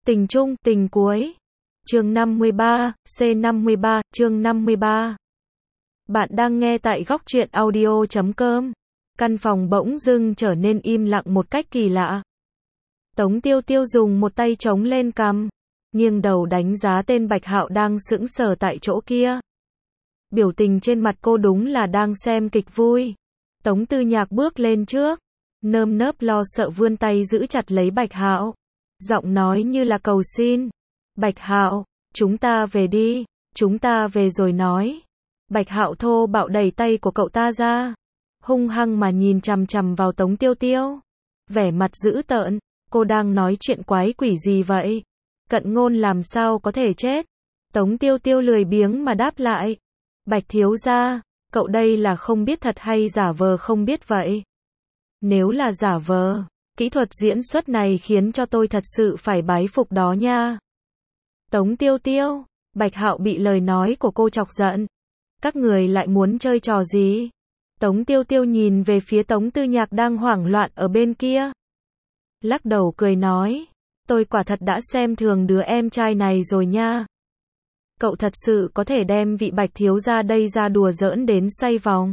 Tình chung, tình cuối. Chương 53, C53, chương 53. Bạn đang nghe tại góc truyện audio.com. Căn phòng bỗng dưng trở nên im lặng một cách kỳ lạ. Tống Tiêu Tiêu dùng một tay chống lên cằm, nghiêng đầu đánh giá tên Bạch Hạo đang sững sờ tại chỗ kia. Biểu tình trên mặt cô đúng là đang xem kịch vui. Tống Tư Nhạc bước lên trước, nơm nớp lo sợ vươn tay giữ chặt lấy Bạch Hạo, giọng nói như là cầu xin. Bạch Hạo, chúng ta về đi, chúng ta về rồi nói. Bạch Hạo thô bạo đẩy tay của cậu ta ra, hung hăng mà nhìn chằm chằm vào Tống Tiêu Tiêu. Vẻ mặt dữ tợn, cô đang nói chuyện quái quỷ gì vậy? Cận Ngôn làm sao có thể chết? Tống Tiêu Tiêu lười biếng mà đáp lại. Bạch thiếu gia, cậu đây là không biết thật hay giả vờ không biết vậy? Nếu là giả vờ, kỹ thuật diễn xuất này khiến cho tôi thật sự phải bái phục đó nha. Tống Tiêu Tiêu, Bạch Hạo bị lời nói của cô chọc giận. Các người lại muốn chơi trò gì? Tống Tiêu Tiêu nhìn về phía Tống Tư Nhạc đang hoảng loạn ở bên kia. Lắc đầu cười nói, tôi quả thật đã xem thường đứa em trai này rồi nha. Cậu thật sự có thể đem vị Bạch thiếu gia đây ra đùa giỡn đến xoay vòng.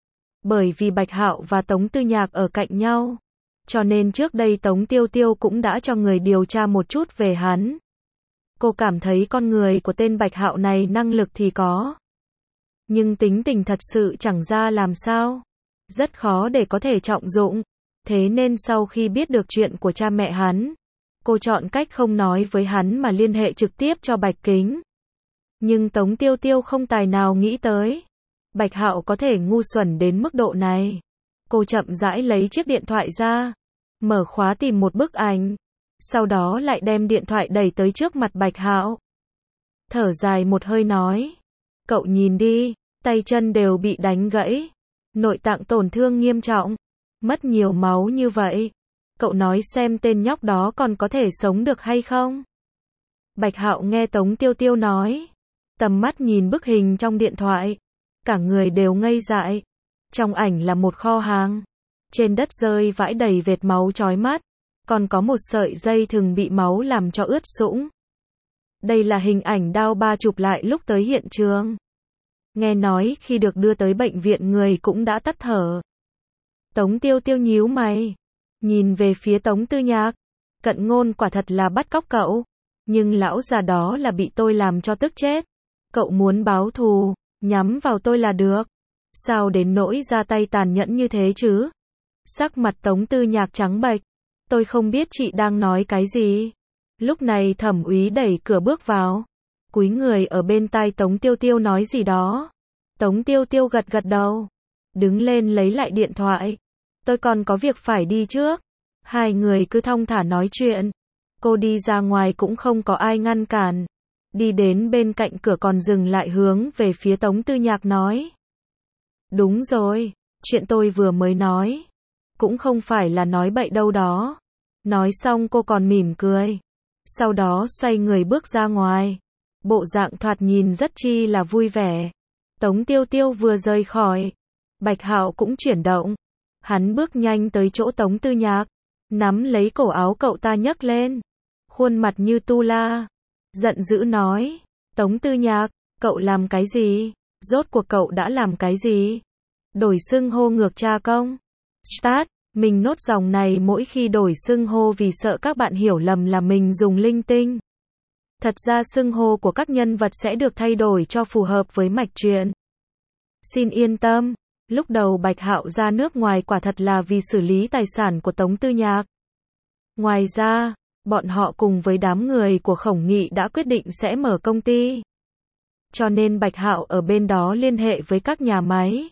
Bởi vì Bạch Hạo và Tống Tư Nhạc ở cạnh nhau, cho nên trước đây Tống Tiêu Tiêu cũng đã cho người điều tra một chút về hắn. Cô cảm thấy con người của tên Bạch Hạo này năng lực thì có, nhưng tính tình thật sự chẳng ra làm sao. Rất khó để có thể trọng dụng. Thế nên sau khi biết được chuyện của cha mẹ hắn, cô chọn cách không nói với hắn mà liên hệ trực tiếp cho Bạch Kính. Nhưng Tống Tiêu Tiêu không tài nào nghĩ tới Bạch Hạo có thể ngu xuẩn đến mức độ này. Cô chậm rãi lấy chiếc điện thoại ra, mở khóa tìm một bức ảnh, sau đó lại đem điện thoại đẩy tới trước mặt Bạch Hạo. Thở dài một hơi nói, cậu nhìn đi, tay chân đều bị đánh gãy, nội tạng tổn thương nghiêm trọng, mất nhiều máu như vậy. Cậu nói xem tên nhóc đó còn có thể sống được hay không? Bạch Hạo nghe Tống Tiêu Tiêu nói, tầm mắt nhìn bức hình trong điện thoại, cả người đều ngây dại. Trong ảnh là một kho hàng, trên đất rơi vãi đầy vệt máu chói mắt, còn có một sợi dây thừng bị máu làm cho ướt sũng. Đây là hình ảnh đao ba chụp lại lúc tới hiện trường. Nghe nói khi được đưa tới bệnh viện người cũng đã tắt thở. Tống Tiêu Tiêu nhíu mày, nhìn về phía Tống Tư Nhạc. Cận Ngôn quả thật là bắt cóc cậu, nhưng lão già đó là bị tôi làm cho tức chết. Cậu muốn báo thù, nhắm vào tôi là được. Sao đến nỗi ra tay tàn nhẫn như thế chứ? Sắc mặt Tống Tư Nhạc trắng bệch. Tôi không biết chị đang nói cái gì. Lúc này Thẩm úy đẩy cửa bước vào, cúi người ở bên tai Tống Tiêu Tiêu nói gì đó. Tống Tiêu Tiêu gật gật đầu, đứng lên lấy lại điện thoại. Tôi còn có việc phải đi trước. Hai người cứ thong thả nói chuyện. Cô đi ra ngoài cũng không có ai ngăn cản. Đi đến bên cạnh cửa còn dừng lại hướng về phía Tống Tư Nhạc nói. Đúng rồi, chuyện tôi vừa mới nói cũng không phải là nói bậy đâu đó. Nói xong cô còn mỉm cười, sau đó xoay người bước ra ngoài. Bộ dạng thoạt nhìn rất chi là vui vẻ. Tống Tiêu Tiêu vừa rời khỏi, Bạch Hạo cũng chuyển động. Hắn bước nhanh tới chỗ Tống Tư Nhạc, nắm lấy cổ áo cậu ta nhấc lên, khuôn mặt như tu la, giận dữ nói, Tống Tư Nhạc, cậu làm cái gì? Rốt cuộc cậu đã làm cái gì? Đổi xưng hô ngược cha công. Start, mình nốt dòng này mỗi khi đổi xưng hô vì sợ các bạn hiểu lầm là mình dùng linh tinh. Thật ra xưng hô của các nhân vật sẽ được thay đổi cho phù hợp với mạch truyện. Xin yên tâm, lúc đầu Bạch Hạo ra nước ngoài quả thật là vì xử lý tài sản của Tống Tư Nhạc. Ngoài ra, bọn họ cùng với đám người của Khổng Nghị đã quyết định sẽ mở công ty. Cho nên Bạch Hạo ở bên đó liên hệ với các nhà máy,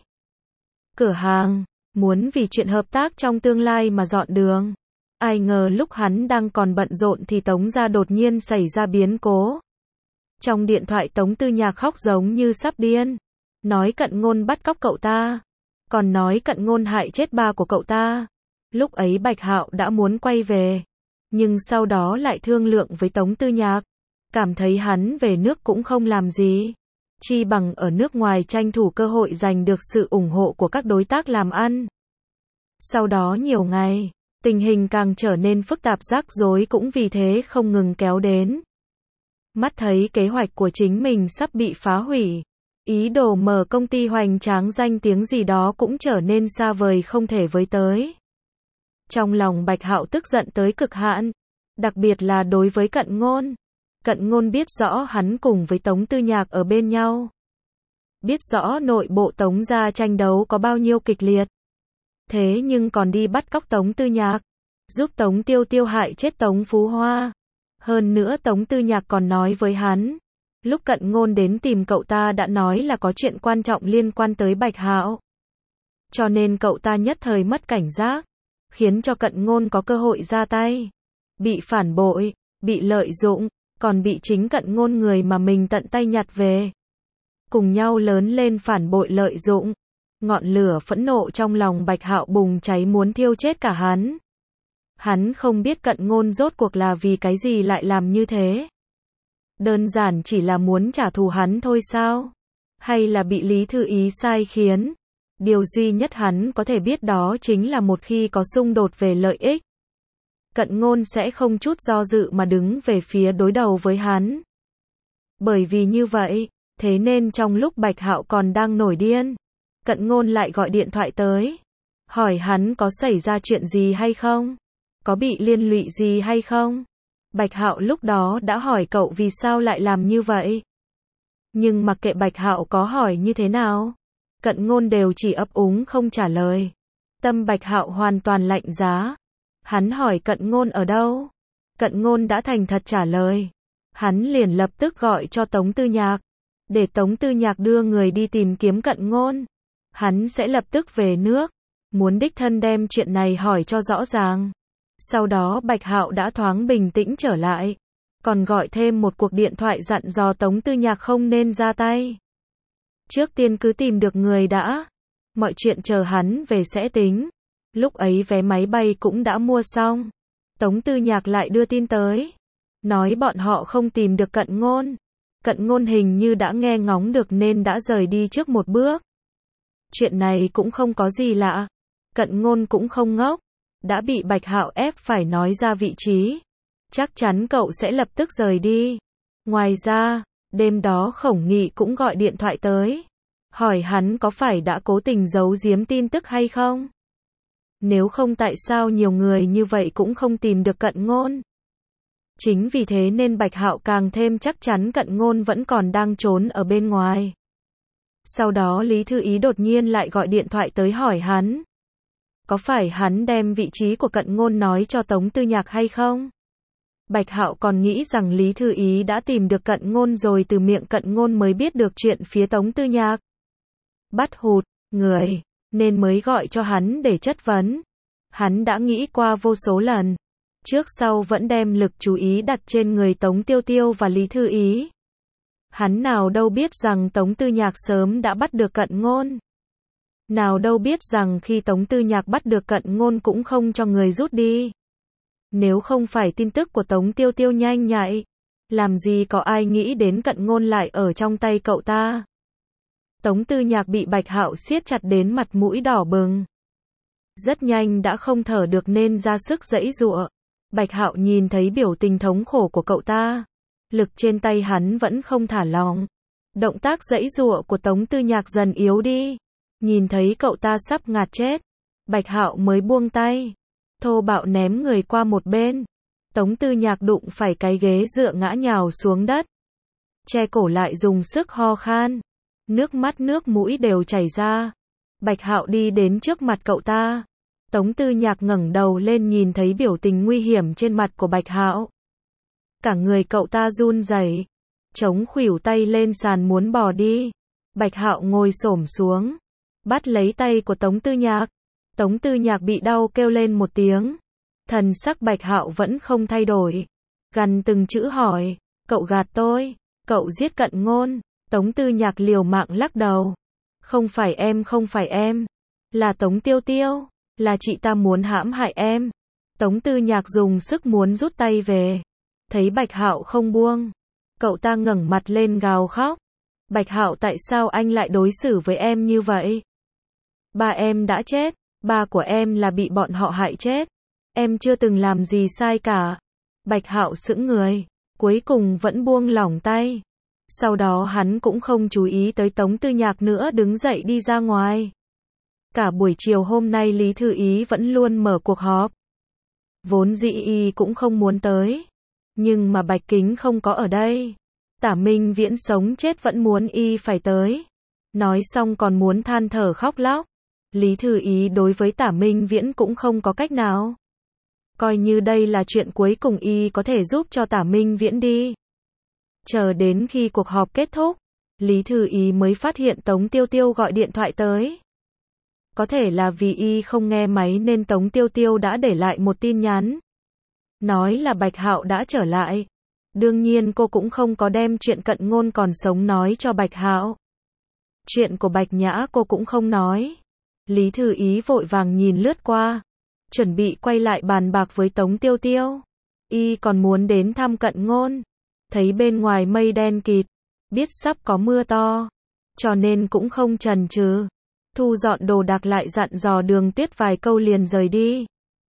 cửa hàng, muốn vì chuyện hợp tác trong tương lai mà dọn đường. Ai ngờ lúc hắn đang còn bận rộn thì Tống gia đột nhiên xảy ra biến cố. Trong điện thoại Tống Tư Nhạc khóc giống như sắp điên, nói Cận Ngôn bắt cóc cậu ta, còn nói Cận Ngôn hại chết ba của cậu ta. Lúc ấy Bạch Hạo đã muốn quay về, nhưng sau đó lại thương lượng với Tống Tư Nhạc, cảm thấy hắn về nước cũng không làm gì, chi bằng ở nước ngoài tranh thủ cơ hội giành được sự ủng hộ của các đối tác làm ăn. Sau đó nhiều ngày, Tình hình càng trở nên phức tạp, rắc rối cũng vì thế không ngừng kéo đến. Mắt thấy kế hoạch của chính mình sắp bị phá hủy, ý đồ mở công ty hoành tráng danh tiếng gì đó cũng trở nên xa vời không thể với tới. Trong lòng Bạch Hạo tức giận tới cực hạn, đặc biệt là đối với Cận Ngôn. Cận Ngôn biết rõ hắn cùng với Tống Tư Nhạc ở bên nhau. Biết rõ nội bộ Tống gia tranh đấu có bao nhiêu kịch liệt. Thế nhưng còn đi bắt cóc Tống Tư Nhạc, giúp Tống Tiêu Tiêu hại chết Tống Phú Hoa. Hơn nữa Tống Tư Nhạc còn nói với hắn, lúc Cận Ngôn đến tìm cậu ta đã nói là có chuyện quan trọng liên quan tới Bạch Hạo. Cho nên cậu ta nhất thời mất cảnh giác, khiến cho Cận Ngôn có cơ hội ra tay. Bị phản bội, bị lợi dụng, còn bị chính Cận Ngôn người mà mình tận tay nhặt về. Cùng nhau lớn lên phản bội lợi dụng. Ngọn lửa phẫn nộ trong lòng Bạch Hạo bùng cháy muốn thiêu chết cả hắn. Hắn không biết Cận Ngôn rốt cuộc là vì cái gì lại làm như thế. Đơn giản chỉ là muốn trả thù hắn thôi sao? Hay là bị Lý Thư Ý sai khiến? Điều duy nhất hắn có thể biết đó chính là một khi có xung đột về lợi ích, Cận Ngôn sẽ không chút do dự mà đứng về phía đối đầu với hắn. Bởi vì như vậy, thế nên trong lúc Bạch Hạo còn đang nổi điên, Cận Ngôn lại gọi điện thoại tới, hỏi hắn có xảy ra chuyện gì hay không? Có bị liên lụy gì hay không? Bạch Hạo lúc đó đã hỏi cậu vì sao lại làm như vậy. Nhưng mặc kệ Bạch Hạo có hỏi như thế nào, Cận Ngôn đều chỉ ấp úng không trả lời. Tâm Bạch Hạo hoàn toàn lạnh giá. Hắn hỏi Cận Ngôn ở đâu? Cận Ngôn đã thành thật trả lời. Hắn liền lập tức gọi cho Tống Tư Nhạc, để Tống Tư Nhạc đưa người đi tìm kiếm Cận Ngôn. Hắn sẽ lập tức về nước, muốn đích thân đem chuyện này hỏi cho rõ ràng. Sau đó Bạch Hạo đã thoáng bình tĩnh trở lại, còn gọi thêm một cuộc điện thoại dặn dò Tống Tư Nhạc không nên ra tay. Trước tiên cứ tìm được người đã, mọi chuyện chờ hắn về sẽ tính. Lúc ấy vé máy bay cũng đã mua xong. Tống Tư Nhạc lại đưa tin tới, nói bọn họ không tìm được Cận Ngôn. Cận Ngôn hình như đã nghe ngóng được nên đã rời đi trước một bước. Chuyện này cũng không có gì lạ. Cận Ngôn cũng không ngốc, đã bị Bạch Hạo ép phải nói ra vị trí. Chắc chắn cậu sẽ lập tức rời đi. Ngoài ra, đêm đó Khổng Nghị cũng gọi điện thoại tới, hỏi hắn có phải đã cố tình giấu giếm tin tức hay không? Nếu không tại sao nhiều người như vậy cũng không tìm được Cận Ngôn? Chính vì thế nên Bạch Hạo càng thêm chắc chắn Cận Ngôn vẫn còn đang trốn ở bên ngoài. Sau đó Lý Thư Ý đột nhiên lại gọi điện thoại tới hỏi hắn, có phải hắn đem vị trí của Cận Ngôn nói cho Tống Tư Nhạc hay không? Bạch Hạo còn nghĩ rằng Lý Thư Ý đã tìm được Cận Ngôn rồi từ miệng Cận Ngôn mới biết được chuyện phía Tống Tư Nhạc. Bắt hụt người, nên mới gọi cho hắn để chất vấn. Hắn đã nghĩ qua vô số lần, trước sau vẫn đem lực chú ý đặt trên người Tống Tiêu Tiêu và Lý Thư Ý. Hắn nào đâu biết rằng Tống Tư Nhạc sớm đã bắt được Cận Ngôn. Nào đâu biết rằng khi Tống Tư Nhạc bắt được Cận Ngôn cũng không cho người rút đi. Nếu không phải tin tức của Tống Tiêu Tiêu nhanh nhạy, làm gì có ai nghĩ đến Cận Ngôn lại ở trong tay cậu ta. Tống Tư Nhạc bị Bạch Hạo siết chặt đến mặt mũi đỏ bừng. Rất nhanh đã không thở được nên ra sức giãy giụa. Bạch Hạo nhìn thấy biểu tình thống khổ của cậu ta, lực trên tay hắn vẫn không thả lỏng. Động tác giãy giụa của Tống Tư Nhạc dần yếu đi. Nhìn thấy cậu ta sắp ngạt chết, Bạch Hạo mới buông tay, thô bạo ném người qua một bên. Tống Tư Nhạc đụng phải cái ghế dựa ngã nhào xuống đất, che cổ lại dùng sức ho khan, nước mắt nước mũi đều chảy ra. Bạch Hạo đi đến trước mặt cậu ta. Tống Tư Nhạc ngẩng đầu lên nhìn thấy biểu tình nguy hiểm trên mặt của Bạch Hạo. Cả người cậu ta run rẩy, chống khuỷu tay lên sàn muốn bỏ đi. Bạch Hạo ngồi xổm xuống, bắt lấy tay của Tống Tư Nhạc. Tống Tư Nhạc bị đau kêu lên một tiếng. Thần sắc Bạch Hạo vẫn không thay đổi, gằn từng chữ hỏi, cậu gạt tôi, cậu giết Cận Ngôn. Tống Tư Nhạc liều mạng lắc đầu, không phải em, là Tống Tiêu Tiêu, là chị ta muốn hãm hại em. Tống Tư Nhạc dùng sức muốn rút tay về, thấy Bạch Hạo không buông, cậu ta ngẩng mặt lên gào khóc. Bạch Hạo, tại sao anh lại đối xử với em như vậy? Ba em đã chết, ba của em là bị bọn họ hại chết. Em chưa từng làm gì sai cả. Bạch Hạo sững người, cuối cùng vẫn buông lỏng tay. Sau đó hắn cũng không chú ý tới Tống Tư Nhạc nữa, đứng dậy đi ra ngoài. Cả buổi chiều hôm nay Lý Thư Ý vẫn luôn mở cuộc họp. Vốn dĩ y cũng không muốn tới. Nhưng mà Bạch Kính không có ở đây. Tả Minh Viễn sống chết vẫn muốn y phải tới. Nói xong còn muốn than thở khóc lóc. Lý Thư Ý đối với Tả Minh Viễn cũng không có cách nào. Coi như đây là chuyện cuối cùng y có thể giúp cho Tả Minh Viễn đi. Chờ đến khi cuộc họp kết thúc, Lý Thư Ý mới phát hiện Tống Tiêu Tiêu gọi điện thoại tới. Có thể là vì y không nghe máy nên Tống Tiêu Tiêu đã để lại một tin nhắn. Nói là Bạch Hạo đã trở lại. Đương nhiên cô cũng không có đem chuyện Cận Ngôn còn sống nói cho Bạch Hạo. Chuyện của Bạch Nhã cô cũng không nói. Lý Thư Ý vội vàng nhìn lướt qua, chuẩn bị quay lại bàn bạc với Tống Tiêu Tiêu. Y còn muốn đến thăm Cận Ngôn. Thấy bên ngoài mây đen kịt, biết sắp có mưa to, cho nên cũng không chần chừ, thu dọn đồ đạc lại dặn dò Đường Tuyết vài câu liền rời đi.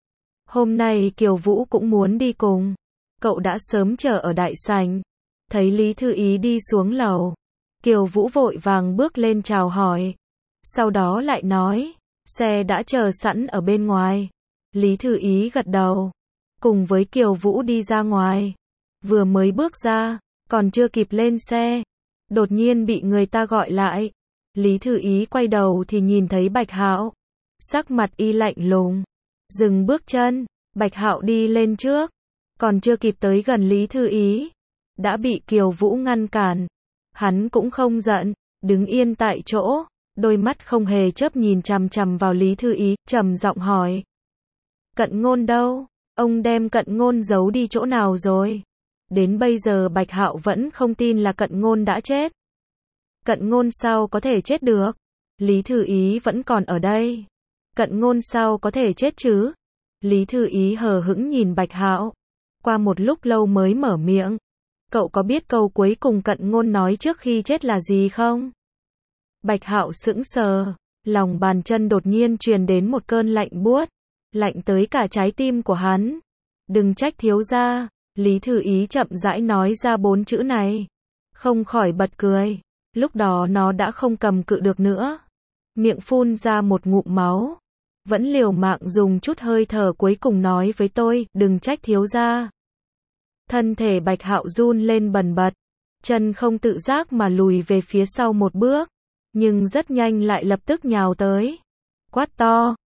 Hôm nay Kiều Vũ cũng muốn đi cùng. Cậu đã sớm chờ ở đại sảnh. Thấy Lý Thư Ý đi xuống lầu, Kiều Vũ vội vàng bước lên chào hỏi. Sau đó lại nói, xe đã chờ sẵn ở bên ngoài. Lý Thư Ý gật đầu, cùng với Kiều Vũ đi ra ngoài. Vừa mới bước ra, còn chưa kịp lên xe, đột nhiên bị người ta gọi lại. Lý Thư Ý quay đầu thì nhìn thấy Bạch Hạo. Sắc mặt y lạnh lùng, dừng bước chân. Bạch Hạo đi lên trước, còn chưa kịp tới gần Lý Thư Ý, đã bị Kiều Vũ ngăn cản. Hắn cũng không giận, đứng yên tại chỗ, đôi mắt không hề chớp nhìn chằm chằm vào Lý Thư Ý, trầm giọng hỏi. Cận Ngôn đâu? Ông đem Cận Ngôn giấu đi chỗ nào rồi? Đến bây giờ Bạch Hạo vẫn không tin là Cận Ngôn đã chết. Cận Ngôn sao có thể chết được? Lý Thư Ý vẫn còn ở đây. Cận Ngôn sao có thể chết chứ? Lý Thư Ý hờ hững nhìn Bạch Hạo. Qua một lúc lâu mới mở miệng. Cậu có biết câu cuối cùng Cận Ngôn nói trước khi chết là gì không? Bạch Hạo sững sờ, lòng bàn chân đột nhiên truyền đến một cơn lạnh buốt, lạnh tới cả trái tim của hắn. Đừng trách thiếu gia. Lý Thư Ý chậm rãi nói ra 4 chữ này. Không khỏi bật cười. Lúc đó nó đã không cầm cự được nữa. Miệng phun ra một ngụm máu. Vẫn liều mạng dùng chút hơi thở cuối cùng nói với tôi, đừng trách thiếu gia. Thân thể Bạch Hạo run lên bần bật. Chân không tự giác mà lùi về phía sau một bước. Nhưng rất nhanh lại lập tức nhào tới. Quát to,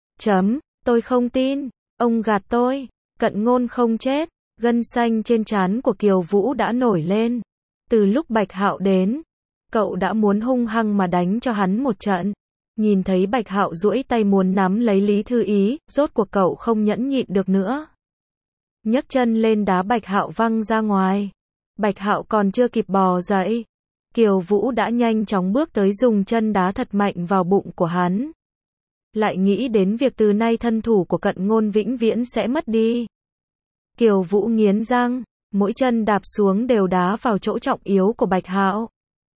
tôi không tin, ông gạt tôi, Cận Ngôn không chết. Gân xanh trên trán của Kiều Vũ đã nổi lên. Từ lúc Bạch Hạo đến, cậu đã muốn hung hăng mà đánh cho hắn một trận. Nhìn thấy Bạch Hạo duỗi tay muốn nắm lấy Lý Thư Ý, rốt cuộc cậu không nhẫn nhịn được nữa. Nhấc chân lên đá Bạch Hạo văng ra ngoài. Bạch Hạo còn chưa kịp bò dậy, Kiều Vũ đã nhanh chóng bước tới dùng chân đá thật mạnh vào bụng của hắn. Lại nghĩ đến việc từ nay thân thủ của Cận Ngôn vĩnh viễn sẽ mất đi. Kiều Vũ nghiến răng, mỗi chân đạp xuống đều đá vào chỗ trọng yếu của Bạch Hạo.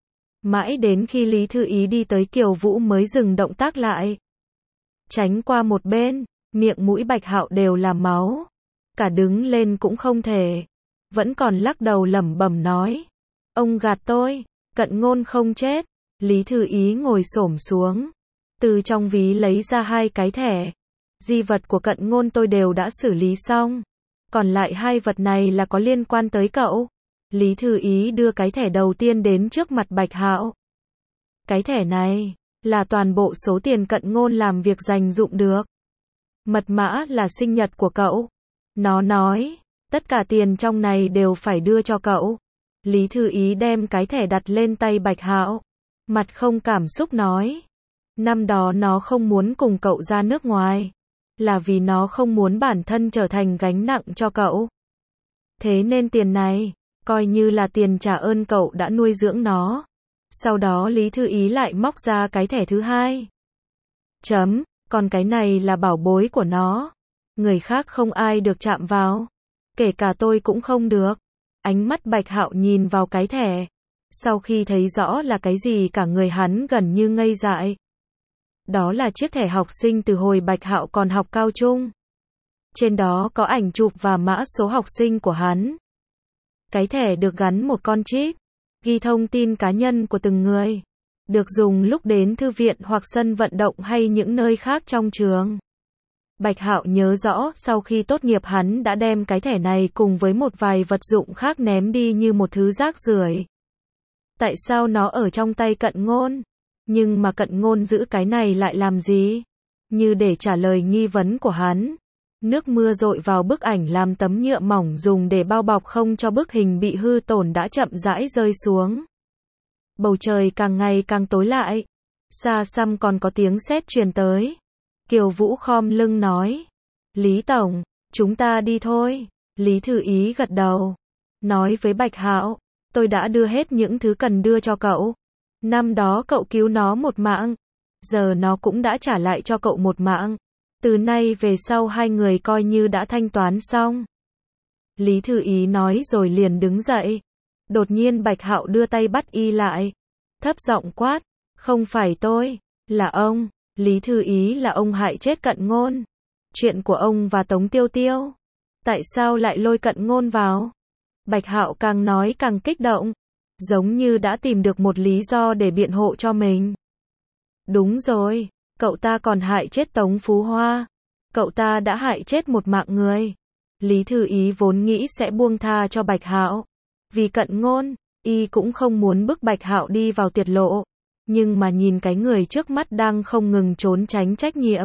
Mãi đến khi Lý Thư Ý đi tới Kiều Vũ mới dừng động tác lại. Tránh qua một bên, miệng mũi Bạch Hạo đều là máu. Cả đứng lên cũng không thể. Vẫn còn lắc đầu lẩm bẩm nói. Ông gạt tôi, Cận Ngôn không chết. Lý Thư Ý ngồi xổm xuống. Từ trong ví lấy ra 2 cái thẻ. Di vật của Cận Ngôn tôi đều đã xử lý xong. Còn lại 2 vật này là có liên quan tới cậu. Lý Thư Ý đưa cái thẻ đầu tiên đến trước mặt Bạch Hạo. Cái thẻ này là toàn bộ số tiền Cận Ngôn làm việc dành dụm được. Mật mã là sinh nhật của cậu. Nó nói, tất cả tiền trong này đều phải đưa cho cậu. Lý Thư Ý đem cái thẻ đặt lên tay Bạch Hạo. Mặt không cảm xúc nói. Năm đó nó không muốn cùng cậu ra nước ngoài. Là vì nó không muốn bản thân trở thành gánh nặng cho cậu. Thế nên tiền này, coi như là tiền trả ơn cậu đã nuôi dưỡng nó. Sau đó Lý Thư Ý lại móc ra cái thẻ thứ 2. Còn cái này là bảo bối của nó. Người khác không ai được chạm vào. Kể cả tôi cũng không được. Ánh mắt Bạch Hạo nhìn vào cái thẻ. Sau khi thấy rõ là cái gì cả người hắn gần như ngây dại. Đó là chiếc thẻ học sinh từ hồi Bạch Hạo còn học cao trung. Trên đó có ảnh chụp và mã số học sinh của hắn. Cái thẻ được gắn một con chip, ghi thông tin cá nhân của từng người, được dùng lúc đến thư viện hoặc sân vận động hay những nơi khác trong trường. Bạch Hạo nhớ rõ sau khi tốt nghiệp hắn đã đem cái thẻ này cùng với một vài vật dụng khác ném đi như một thứ rác rưởi. Tại sao nó ở trong tay Cận Ngôn? Nhưng mà Cận Ngôn giữ cái này lại làm gì? Như để trả lời nghi vấn của hắn. Nước mưa dội vào bức ảnh làm tấm nhựa mỏng dùng để bao bọc không cho bức hình bị hư tổn đã chậm rãi rơi xuống. Bầu trời càng ngày càng tối lại. Xa xăm còn có tiếng sét truyền tới. Kiều Vũ khom lưng nói. Lý Tổng, chúng ta đi thôi. Lý Thư Ý gật đầu. Nói với Bạch Hạo, tôi đã đưa hết những thứ cần đưa cho cậu. Năm đó cậu cứu nó một mạng. Giờ nó cũng đã trả lại cho cậu một mạng. Từ nay về sau hai người coi như đã thanh toán xong. Lý Thư Ý nói rồi liền đứng dậy. Đột nhiên Bạch Hạo đưa tay bắt y lại. Thấp giọng quát. Không phải tôi, là ông. Lý Thư Ý là ông hại chết Cận Ngôn. Chuyện của ông và Tống Tiêu Tiêu. Tại sao lại lôi Cận Ngôn vào? Bạch Hạo càng nói càng kích động. Giống như đã tìm được một lý do để biện hộ cho mình. Đúng rồi, cậu ta còn hại chết Tống Phú Hoa. Cậu ta đã hại chết một mạng người. Lý Thư Ý vốn nghĩ sẽ buông tha cho Bạch Hạo. Vì Cận Ngôn, y cũng không muốn bức Bạch Hạo đi vào tuyệt lộ. Nhưng mà nhìn cái người trước mắt đang không ngừng trốn tránh trách nhiệm.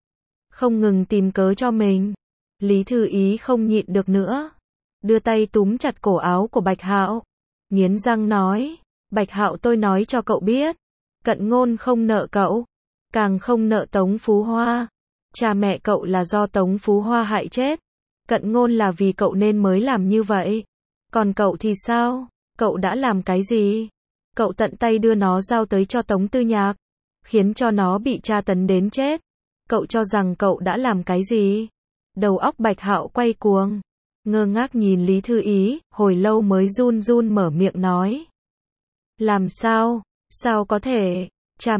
Không ngừng tìm cớ cho mình. Lý Thư Ý không nhịn được nữa. Đưa tay túm chặt cổ áo của Bạch Hạo. Nghiến răng nói. Bạch Hạo, tôi nói cho cậu biết. Cận Ngôn không nợ cậu. Càng không nợ Tống Phú Hoa. Cha mẹ cậu là do Tống Phú Hoa hại chết. Cận Ngôn là vì cậu nên mới làm như vậy. Còn cậu thì sao? Cậu đã làm cái gì? Cậu tận tay đưa nó giao tới cho Tống Tư Nhạc. Khiến cho nó bị tra tấn đến chết. Cậu cho rằng cậu đã làm cái gì? Đầu óc Bạch Hạo quay cuồng. Ngơ ngác nhìn Lý Thư Ý, hồi lâu mới run run mở miệng nói. Làm sao? Sao có thể? Cha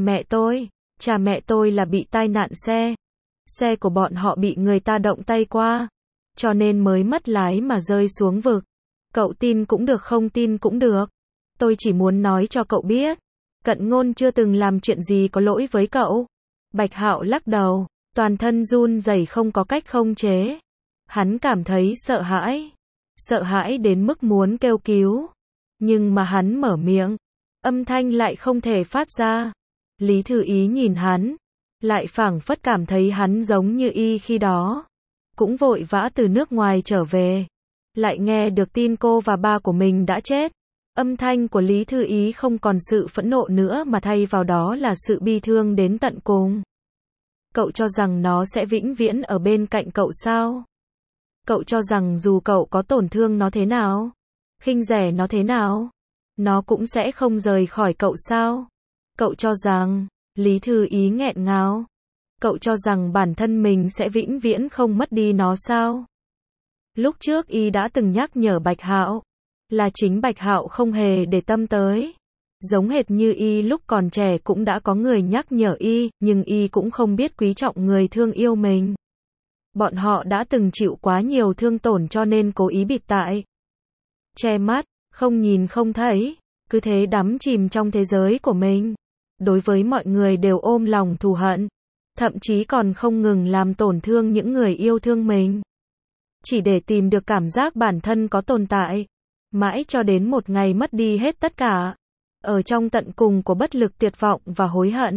mẹ tôi là bị tai nạn xe. Xe của bọn họ bị người ta động tay qua. Cho nên mới mất lái mà rơi xuống vực. Cậu tin cũng được không tin cũng được. Tôi chỉ muốn nói cho cậu biết. Cận Ngôn chưa từng làm chuyện gì có lỗi với cậu. Bạch Hạo lắc đầu. Toàn thân run rẩy không có cách khống chế. Hắn cảm thấy sợ hãi. Sợ hãi đến mức muốn kêu cứu. Nhưng mà hắn mở miệng. Âm thanh lại không thể phát ra. Lý Thư Ý nhìn hắn. Lại phảng phất cảm thấy hắn giống như y khi đó. Cũng vội vã từ nước ngoài trở về. Lại nghe được tin cô và ba của mình đã chết. Âm thanh của Lý Thư Ý không còn sự phẫn nộ nữa mà thay vào đó là sự bi thương đến tận cùng. Cậu cho rằng nó sẽ vĩnh viễn ở bên cạnh cậu sao? Cậu cho rằng dù cậu có tổn thương nó thế nào? Khinh rẻ nó thế nào? Nó cũng sẽ không rời khỏi cậu sao? Cậu cho rằng, Lý Thư Ý nghẹn ngào. Cậu cho rằng bản thân mình sẽ vĩnh viễn không mất đi nó sao? Lúc trước y đã từng nhắc nhở Bạch Hạo. Là chính Bạch Hạo không hề để tâm tới. Giống hệt như y lúc còn trẻ cũng đã có người nhắc nhở y, nhưng y cũng không biết quý trọng người thương yêu mình. Bọn họ đã từng chịu quá nhiều thương tổn cho nên cố ý bịt tai. Che mắt, không nhìn không thấy, cứ thế đắm chìm trong thế giới của mình. Đối với mọi người đều ôm lòng thù hận. Thậm chí còn không ngừng làm tổn thương những người yêu thương mình. Chỉ để tìm được cảm giác bản thân có tồn tại. Mãi cho đến một ngày mất đi hết tất cả. Ở trong tận cùng của bất lực tuyệt vọng và hối hận.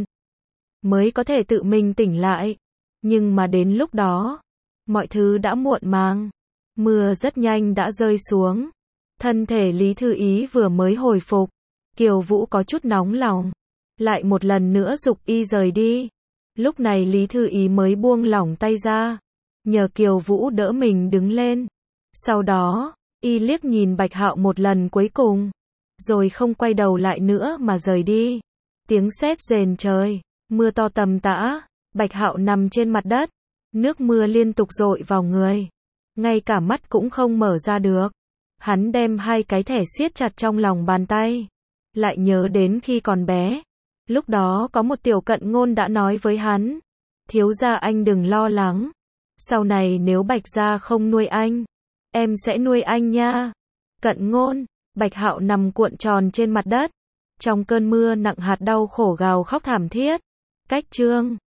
Mới có thể tự mình tỉnh lại. Nhưng mà đến lúc đó, mọi thứ đã muộn màng. Mưa rất nhanh đã rơi xuống. Thân thể Lý Thư Ý vừa mới hồi phục. Kiều Vũ có chút nóng lòng. Lại một lần nữa giục y rời đi. Lúc này Lý Thư Ý mới buông lỏng tay ra. Nhờ Kiều Vũ đỡ mình đứng lên. Sau đó, y liếc nhìn Bạch Hạo một lần cuối cùng. Rồi không quay đầu lại nữa mà rời đi. Tiếng sét rền trời. Mưa to tầm tã. Bạch Hạo nằm trên mặt đất. Nước mưa liên tục dội vào người. Ngay cả mắt cũng không mở ra được. Hắn đem hai cái thẻ siết chặt trong lòng bàn tay. Lại nhớ đến khi còn bé. Lúc đó có một tiểu Cận Ngôn đã nói với hắn. Thiếu gia anh đừng lo lắng. Sau này nếu Bạch gia không nuôi anh, em sẽ nuôi anh nha. Cận ngôn, Bạch Hạo nằm cuộn tròn trên mặt đất. Trong cơn mưa nặng hạt đau khổ gào khóc thảm thiết. Cách chương